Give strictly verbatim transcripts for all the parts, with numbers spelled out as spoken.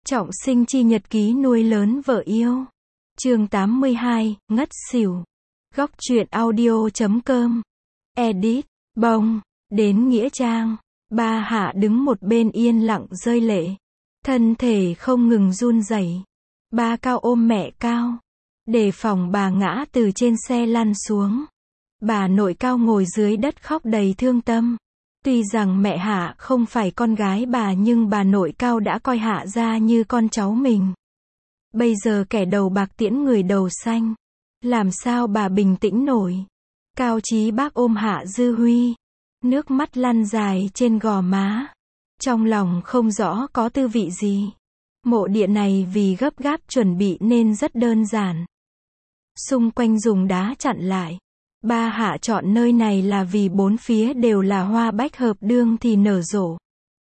Trọng sinh chi nhật ký nuôi lớn vợ yêu. Chương tám mươi hai, ngất xỉu. Góc truyện audio chấm com. Edit, bông, đến nghĩa trang. Ba Hạ đứng một bên yên lặng rơi lệ. Thân thể không ngừng run rẩy. Ba Cao ôm mẹ Cao. Đề phòng bà ngã từ trên xe lăn xuống. Bà nội Cao ngồi dưới đất khóc đầy thương tâm. Tuy rằng mẹ Hạ không phải con gái bà nhưng bà nội Cao đã coi Hạ ra như con cháu mình. Bây giờ kẻ đầu bạc tiễn người đầu xanh. Làm sao bà bình tĩnh nổi. Cao Chí Bác ôm Hạ Dư Huy. Nước mắt lăn dài trên gò má. Trong lòng không rõ có tư vị gì. Mộ địa này vì gấp gáp chuẩn bị nên rất đơn giản. Xung quanh dùng đá chặn lại. Ba Hạ chọn nơi này là vì bốn phía đều là hoa bách hợp đương thì nở rộ.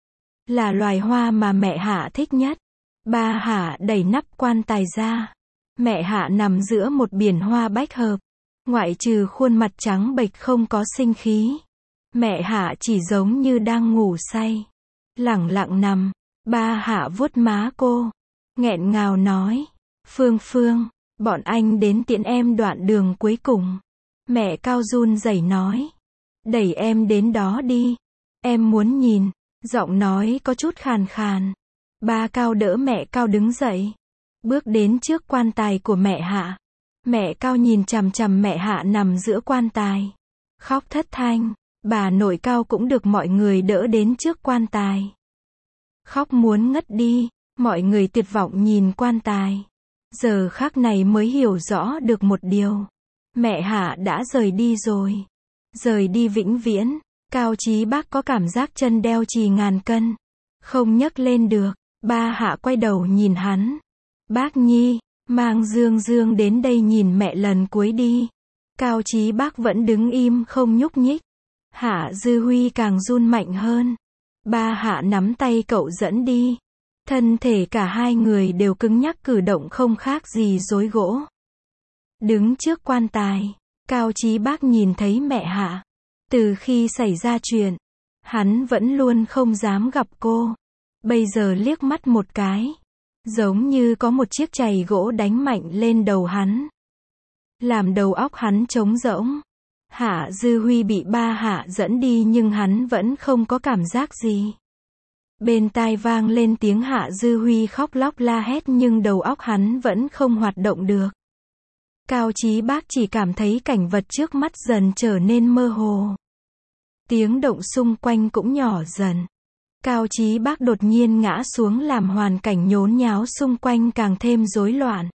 Là loài hoa mà mẹ Hạ thích nhất. Ba Hạ đẩy nắp quan tài ra. Mẹ Hạ nằm giữa một biển hoa bách hợp. Ngoại trừ khuôn mặt trắng bệch không có sinh khí. Mẹ Hạ chỉ giống như đang ngủ say. Lẳng lặng nằm. Ba Hạ vuốt má cô. Nghẹn ngào nói. Phương Phương, bọn anh đến tiễn em đoạn đường cuối cùng. Mẹ Cao run rẩy nói. Đẩy em đến đó đi. Em muốn nhìn. Giọng nói có chút khàn khàn. Ba Cao đỡ mẹ Cao đứng dậy. Bước đến trước quan tài của mẹ Hạ. Mẹ Cao nhìn chằm chằm mẹ Hạ nằm giữa quan tài. Khóc thất thanh. Bà nội Cao cũng được mọi người đỡ đến trước quan tài. Khóc muốn ngất đi. Mọi người tuyệt vọng nhìn quan tài. Giờ khắc này mới hiểu rõ được một điều. Mẹ Hạ đã rời đi rồi. Rời đi vĩnh viễn. Cao Chí Bác có cảm giác chân đeo chì ngàn cân. Không nhấc lên được. Ba Hạ quay đầu nhìn hắn. Bác Nhi, mang Dương Dương đến đây nhìn mẹ lần cuối đi. Cao Chí Bác vẫn đứng im không nhúc nhích. Hạ Dư Huy càng run mạnh hơn. Ba Hạ nắm tay cậu dẫn đi. Thân thể cả hai người đều cứng nhắc cử động không khác gì rối gỗ. Đứng trước quan tài, Cao Chí Bác nhìn thấy mẹ Hạ. Từ khi xảy ra chuyện, hắn vẫn luôn không dám gặp cô. Bây giờ liếc mắt một cái, giống như có một chiếc chày gỗ đánh mạnh lên đầu hắn. Làm đầu óc hắn trống rỗng. Hạ Dư Huy bị ba Hạ dẫn đi nhưng hắn vẫn không có cảm giác gì. Bên tai vang lên tiếng Hạ Dư Huy khóc lóc la hét nhưng đầu óc hắn vẫn không hoạt động được. Cao Chí Bác chỉ cảm thấy cảnh vật trước mắt dần trở nên mơ hồ. Tiếng động xung quanh cũng nhỏ dần. Cao Chí Bác đột nhiên ngã xuống làm hoàn cảnh nhốn nháo xung quanh càng thêm rối loạn.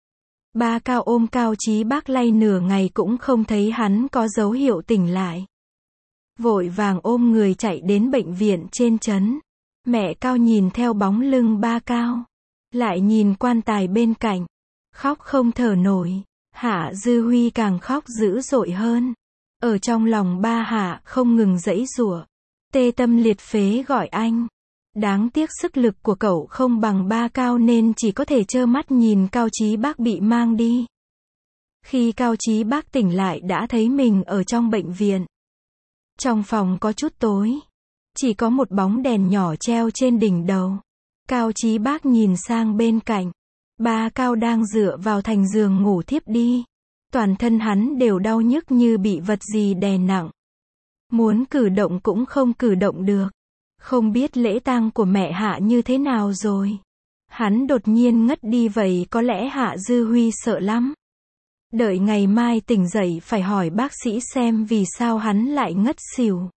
Ba Cao ôm Cao Chí Bác lay nửa ngày cũng không thấy hắn có dấu hiệu tỉnh lại. Vội vàng ôm người chạy đến bệnh viện trên trấn. Mẹ Cao nhìn theo bóng lưng ba Cao. Lại nhìn quan tài bên cạnh. Khóc không thở nổi. Hạ Dư Huy càng khóc dữ dội hơn. Ở trong lòng ba Hạ không ngừng giãy giụa. Tê tâm liệt phế gọi anh. Đáng tiếc sức lực của cậu không bằng ba Cao nên chỉ có thể trơ mắt nhìn Cao Chí Bác bị mang đi. Khi Cao Chí Bác tỉnh lại đã thấy mình ở trong bệnh viện. Trong phòng có chút tối. Chỉ có một bóng đèn nhỏ treo trên đỉnh đầu. Cao Chí Bác nhìn sang bên cạnh. Ba Cao đang dựa vào thành giường ngủ thiếp đi. Toàn thân hắn đều đau nhức như bị vật gì đè nặng. Muốn cử động cũng không cử động được. Không biết lễ tang của mẹ Hạ như thế nào rồi. Hắn đột nhiên ngất đi vậy có lẽ Hạ Dư Huy sợ lắm. Đợi ngày mai tỉnh dậy phải hỏi bác sĩ xem vì sao hắn lại ngất xỉu.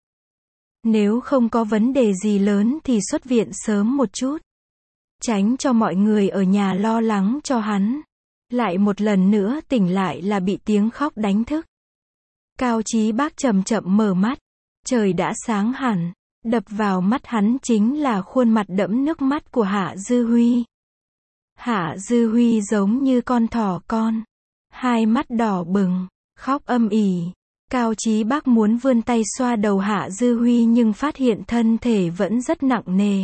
Nếu không có vấn đề gì lớn thì xuất viện sớm một chút. Tránh cho mọi người ở nhà lo lắng cho hắn. Lại một lần nữa tỉnh lại là bị tiếng khóc đánh thức. Cao Chí Bác chậm chậm mở mắt. Trời đã sáng hẳn. Đập vào mắt hắn chính là khuôn mặt đẫm nước mắt của Hạ Dư Huy. Hạ Dư Huy giống như con thỏ con. Hai mắt đỏ bừng. Khóc âm ỉ. Cao Chí Bác muốn vươn tay xoa đầu Hạ Dư Huy nhưng phát hiện thân thể vẫn rất nặng nề.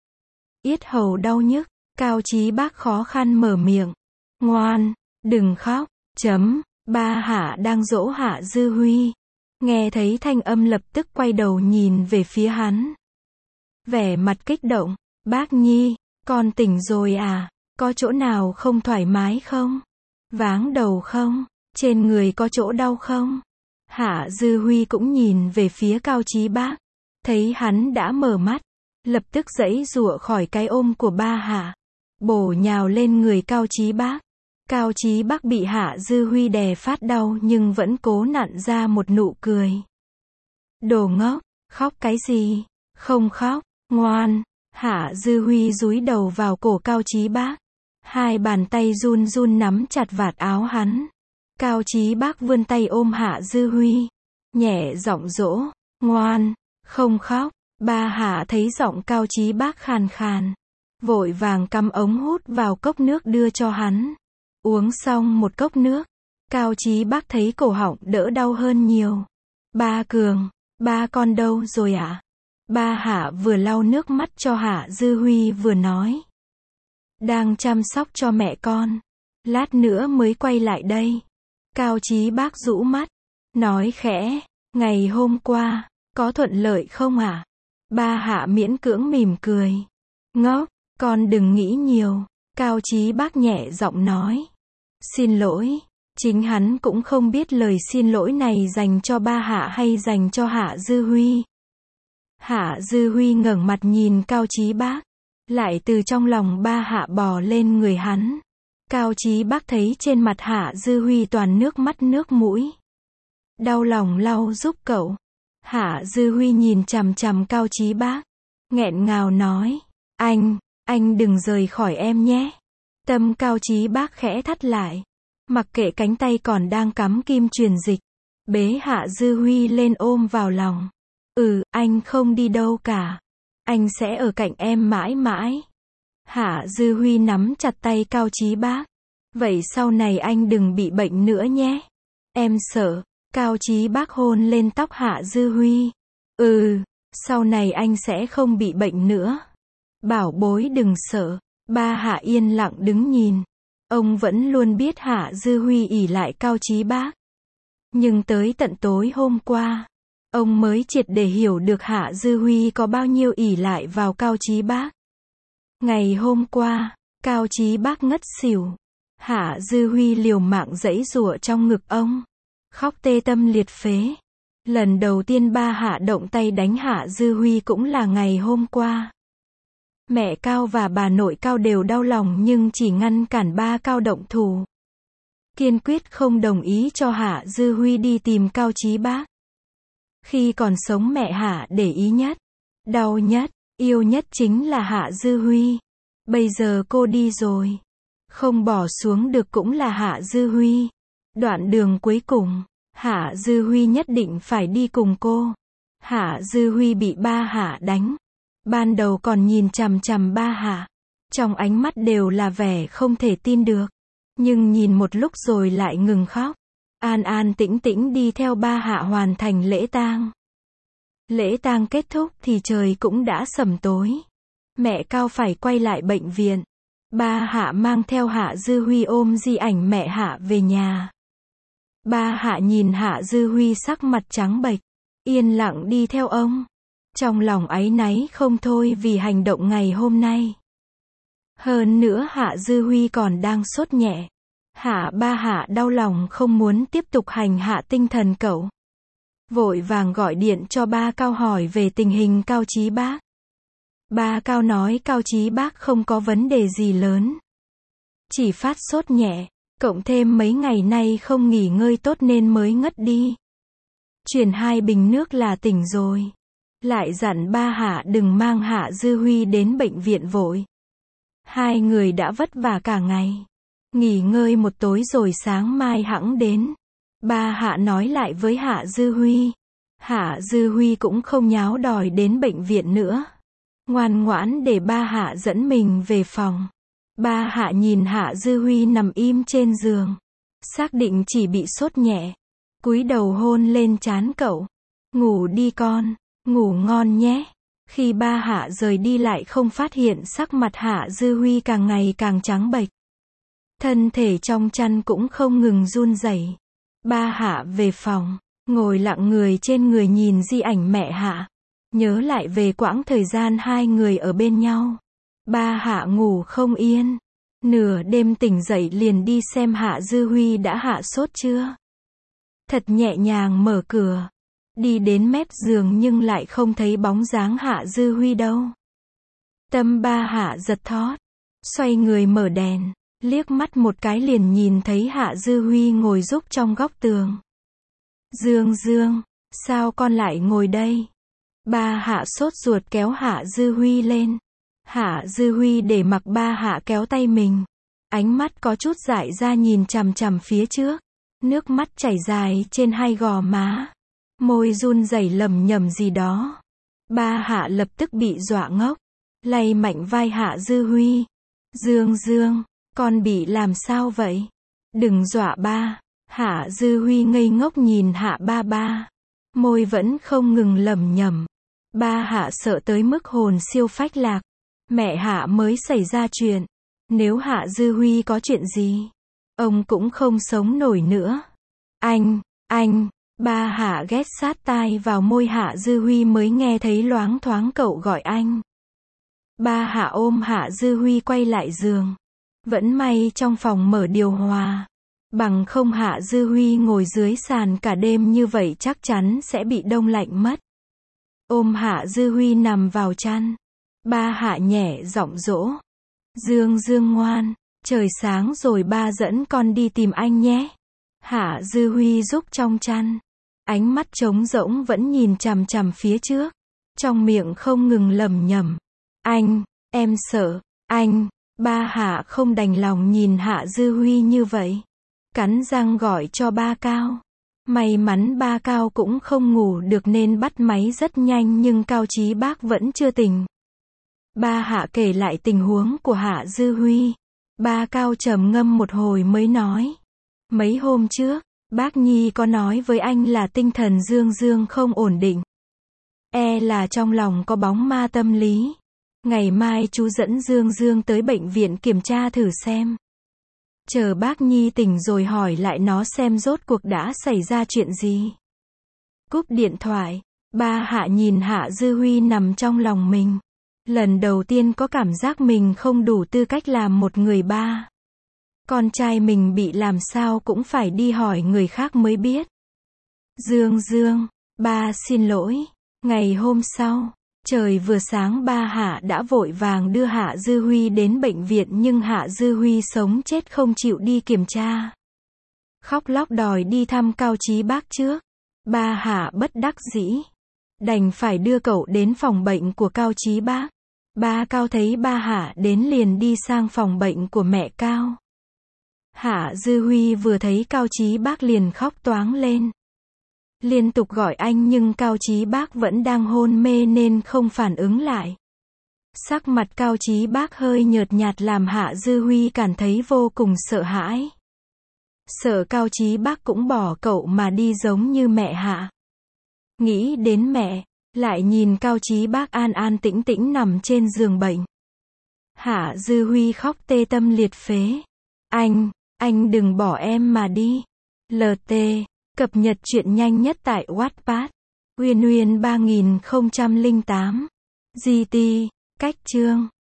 Yết hầu đau nhức. Cao Chí Bác khó khăn mở miệng. Ngoan, đừng khóc. Chấm. Ba Hạ đang dỗ Hạ Dư Huy. Nghe thấy thanh âm lập tức quay đầu nhìn về phía hắn. Vẻ mặt kích động. Bác Nhi, Con tỉnh rồi à? Có chỗ nào không thoải mái không? Váng đầu không? Trên người có chỗ đau không? Hạ Dư Huy cũng nhìn về phía Cao Chí Bác. Thấy hắn đã mở mắt. Lập tức giãy giụa khỏi cái ôm của ba Hạ. Bổ nhào lên người Cao Chí Bác. Cao Chí Bác bị Hạ Dư Huy đè phát đau nhưng vẫn cố nặn ra một nụ cười. Đồ ngốc, khóc cái gì? Không khóc, ngoan. Hạ Dư Huy dúi đầu vào cổ Cao Chí Bác. Hai bàn tay run run nắm chặt vạt áo hắn. Cao Chí Bác vươn tay ôm Hạ Dư Huy. Nhẹ giọng dỗ, ngoan, không khóc. Ba Hạ thấy giọng Cao Chí Bác khàn khàn. Vội vàng cắm ống hút vào cốc nước đưa cho hắn. Uống xong một cốc nước. Cao Chí Bác thấy cổ họng đỡ đau hơn nhiều. Ba Cường, ba con đâu rồi ạ? À? Ba Hạ vừa lau nước mắt cho Hạ Dư Huy vừa nói. Đang chăm sóc cho mẹ con. Lát nữa mới quay lại đây. Cao Chí Bác rũ mắt. Nói khẽ, ngày hôm qua, có thuận lợi không ạ? À? Ba Hạ miễn cưỡng mỉm cười. Ngốc, con đừng nghĩ nhiều. Cao Chí Bác nhẹ giọng nói. Xin lỗi. Chính hắn cũng không biết lời xin lỗi này dành cho ba Hạ hay dành cho Hạ Dư Huy. Hạ Dư Huy ngẩng mặt nhìn Cao Chí Bác. Lại từ trong lòng ba Hạ bò lên người hắn. Cao Chí Bác thấy trên mặt Hạ Dư Huy toàn nước mắt nước mũi. Đau lòng lau giúp cậu. Hạ Dư Huy nhìn chằm chằm Cao Chí Bác. Nghẹn ngào nói. Anh, anh đừng rời khỏi em nhé. Tâm Cao Chí Bác khẽ thắt lại. Mặc kệ cánh tay còn đang cắm kim truyền dịch. Bế Hạ Dư Huy lên ôm vào lòng. Ừ, anh không đi đâu cả. Anh sẽ ở cạnh em mãi mãi. Hạ Dư Huy nắm chặt tay Cao Chí Bác. Vậy sau này anh đừng bị bệnh nữa nhé. Em sợ. Cao Chí Bác hôn lên tóc Hạ Dư Huy. Ừ, sau này anh sẽ không bị bệnh nữa. Bảo bối đừng sợ. Ba Hạ yên lặng đứng nhìn. Ông vẫn luôn biết Hạ Dư Huy ỷ lại Cao Chí Bác. Nhưng tới tận tối hôm qua, ông mới triệt để hiểu được Hạ Dư Huy có bao nhiêu ỷ lại vào Cao Chí Bác. Ngày hôm qua, Cao Chí Bác ngất xỉu. Hạ Dư Huy liều mạng giãy giụa trong ngực ông. Khóc tê tâm liệt phế. Lần đầu tiên ba Hạ động tay đánh Hạ Dư Huy cũng là ngày hôm qua. Mẹ Cao và bà nội Cao đều đau lòng nhưng chỉ ngăn cản ba Cao động thủ. Kiên quyết không đồng ý cho Hạ Dư Huy đi tìm Cao Chí Bác. Khi còn sống mẹ Hạ để ý nhất, đau nhất, yêu nhất chính là Hạ Dư Huy. Bây giờ cô đi rồi. Không bỏ xuống được cũng là Hạ Dư Huy. Đoạn đường cuối cùng, Hạ Dư Huy nhất định phải đi cùng cô. Hạ Dư Huy bị ba Hạ đánh. Ban đầu còn nhìn chằm chằm ba Hạ. Trong ánh mắt đều là vẻ không thể tin được. Nhưng nhìn một lúc rồi lại ngừng khóc. An an tĩnh tĩnh đi theo ba Hạ hoàn thành lễ tang. Lễ tang kết thúc thì trời cũng đã sẩm tối. Mẹ Cao phải quay lại bệnh viện. Ba Hạ mang theo Hạ Dư Huy ôm di ảnh mẹ Hạ về nhà. Ba Hạ nhìn Hạ Dư Huy sắc mặt trắng bệch, yên lặng đi theo ông. Trong lòng áy náy không thôi vì hành động ngày hôm nay. Hơn nữa Hạ Dư Huy còn đang sốt nhẹ. Hạ ba Hạ đau lòng không muốn tiếp tục hành hạ tinh thần cậu. Vội vàng gọi điện cho ba Cao hỏi về tình hình Cao Chí Bác. Ba Cao nói Cao Chí Bác không có vấn đề gì lớn. Chỉ phát sốt nhẹ, cộng thêm mấy ngày nay không nghỉ ngơi tốt nên mới ngất đi. Chuyển hai bình nước là tỉnh rồi. Lại dặn ba Hạ đừng mang Hạ Dư Huy đến bệnh viện vội. Hai người đã vất vả cả ngày. Nghỉ ngơi một tối rồi sáng mai hẵng đến. Ba Hạ nói lại với Hạ Dư Huy. Hạ Dư Huy cũng không nháo đòi đến bệnh viện nữa. Ngoan ngoãn để ba Hạ dẫn mình về phòng. Ba Hạ nhìn Hạ Dư Huy nằm im trên giường. Xác định chỉ bị sốt nhẹ. Cúi đầu hôn lên trán cậu. Ngủ đi con, ngủ ngon nhé. Khi ba Hạ rời đi lại không phát hiện sắc mặt Hạ Dư Huy càng ngày càng trắng bệch. Thân thể trong chăn cũng không ngừng run rẩy. Ba Hạ về phòng, ngồi lặng người trên người nhìn di ảnh mẹ Hạ. Nhớ lại về quãng thời gian hai người ở bên nhau. Ba Hạ ngủ không yên. Nửa đêm tỉnh dậy liền đi xem Hạ Dư Huy đã hạ sốt chưa. Thật nhẹ nhàng mở cửa. Đi đến mép giường nhưng lại không thấy bóng dáng Hạ Dư Huy đâu. Tâm Ba Hạ giật thót. Xoay người mở đèn. Liếc mắt một cái liền nhìn thấy Hạ Dư Huy ngồi rúc trong góc tường. Dương Dương, sao con lại ngồi đây? Ba Hạ sốt ruột kéo Hạ Dư Huy lên. Hạ Dư Huy để mặc Ba Hạ kéo tay mình. Ánh mắt có chút dại ra nhìn chằm chằm phía trước. Nước mắt chảy dài trên hai gò má. Môi run rẩy lẩm nhẩm gì đó. Ba Hạ lập tức bị dọa ngốc. Lay mạnh vai Hạ Dư Huy. Dương Dương, con bị làm sao vậy? Đừng dọa ba. Hạ Dư Huy ngây ngốc nhìn Hạ ba ba. Môi vẫn không ngừng lẩm nhẩm. Ba Hạ sợ tới mức hồn siêu phách lạc. Mẹ Hạ mới xảy ra chuyện. Nếu Hạ Dư Huy có chuyện gì, ông cũng không sống nổi nữa. Anh, anh, Ba Hạ ghét sát tai vào môi Hạ Dư Huy mới nghe thấy loáng thoáng cậu gọi anh. Ba Hạ ôm Hạ Dư Huy quay lại giường. Vẫn may trong phòng mở điều hòa. Bằng không Hạ Dư Huy ngồi dưới sàn cả đêm như vậy chắc chắn sẽ bị đông lạnh mất. Ôm Hạ Dư Huy nằm vào chăn. Ba Hạ nhẹ giọng dỗ. Dương Dương ngoan, trời sáng rồi ba dẫn con đi tìm anh nhé. Hạ Dư Huy rúc trong chăn. Ánh mắt trống rỗng vẫn nhìn chằm chằm phía trước. Trong miệng không ngừng lẩm nhẩm. Anh, em sợ, anh. Ba Hạ không đành lòng nhìn Hạ Dư Huy như vậy. Cắn răng gọi cho ba Cao. May mắn ba Cao cũng không ngủ được nên bắt máy rất nhanh nhưng Cao Chí Bác vẫn chưa tỉnh. Ba Hạ kể lại tình huống của Hạ Dư Huy. Ba Cao trầm ngâm một hồi mới nói. Mấy hôm trước, bác Nhi có nói với anh là tinh thần Dương Dương không ổn định. E là trong lòng có bóng ma tâm lý. Ngày mai chú dẫn Dương Dương tới bệnh viện kiểm tra thử xem. Chờ bác Nhi tỉnh rồi hỏi lại nó xem rốt cuộc đã xảy ra chuyện gì. Cúp điện thoại, ba Hạ nhìn Hạ Dư Huy nằm trong lòng mình. Lần đầu tiên có cảm giác mình không đủ tư cách làm một người ba. Con trai mình bị làm sao cũng phải đi hỏi người khác mới biết. Dương Dương, ba xin lỗi. Ngày hôm sau, trời vừa sáng ba Hạ đã vội vàng đưa Hạ Dư Huy đến bệnh viện nhưng Hạ Dư Huy sống chết không chịu đi kiểm tra. Khóc lóc đòi đi thăm Cao Chí Bác trước. Ba Hạ bất đắc dĩ. Đành phải đưa cậu đến phòng bệnh của Cao Chí Bác. Ba Cao thấy ba Hạ đến liền đi sang phòng bệnh của mẹ Cao. Hạ Dư Huy vừa thấy Cao Chí Bác liền khóc toáng lên. Liên tục gọi anh nhưng Cao Chí Bác vẫn đang hôn mê nên không phản ứng lại. Sắc mặt Cao Chí Bác hơi nhợt nhạt làm Hạ Dư Huy cảm thấy vô cùng sợ hãi. Sợ Cao Chí Bác cũng bỏ cậu mà đi giống như mẹ Hạ. Nghĩ đến mẹ, lại nhìn Cao Chí Bác an an tĩnh tĩnh nằm trên giường bệnh. Hạ Dư Huy khóc tê tâm liệt phế. Anh, anh đừng bỏ em mà đi. lờ tê, cập nhật truyện nhanh nhất tại Wattpad. Uyên Uyên ba nghìn không trăm lẻ tám. giê tê, cách chương.